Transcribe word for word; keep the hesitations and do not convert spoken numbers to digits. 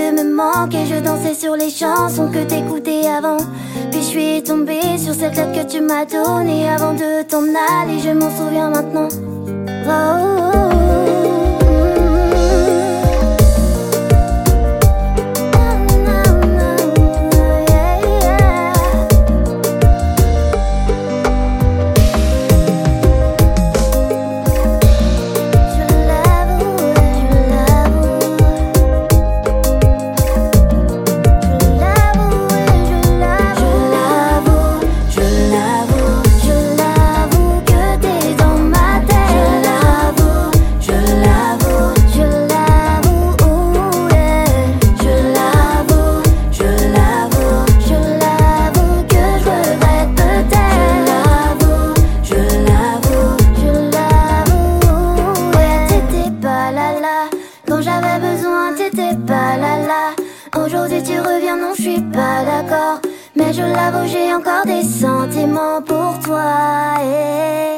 me manquer. Je dansais sur les chansons que t'écoutais avant. Puis je suis tombée sur cette lettre que tu m'as donnée avant de t'en aller, je m'en souviens maintenant. Oh, oh, oh. Aujourd'hui tu reviens, non je suis pas d'accord. Mais je l'avoue, j'ai encore des sentiments pour toi, eh.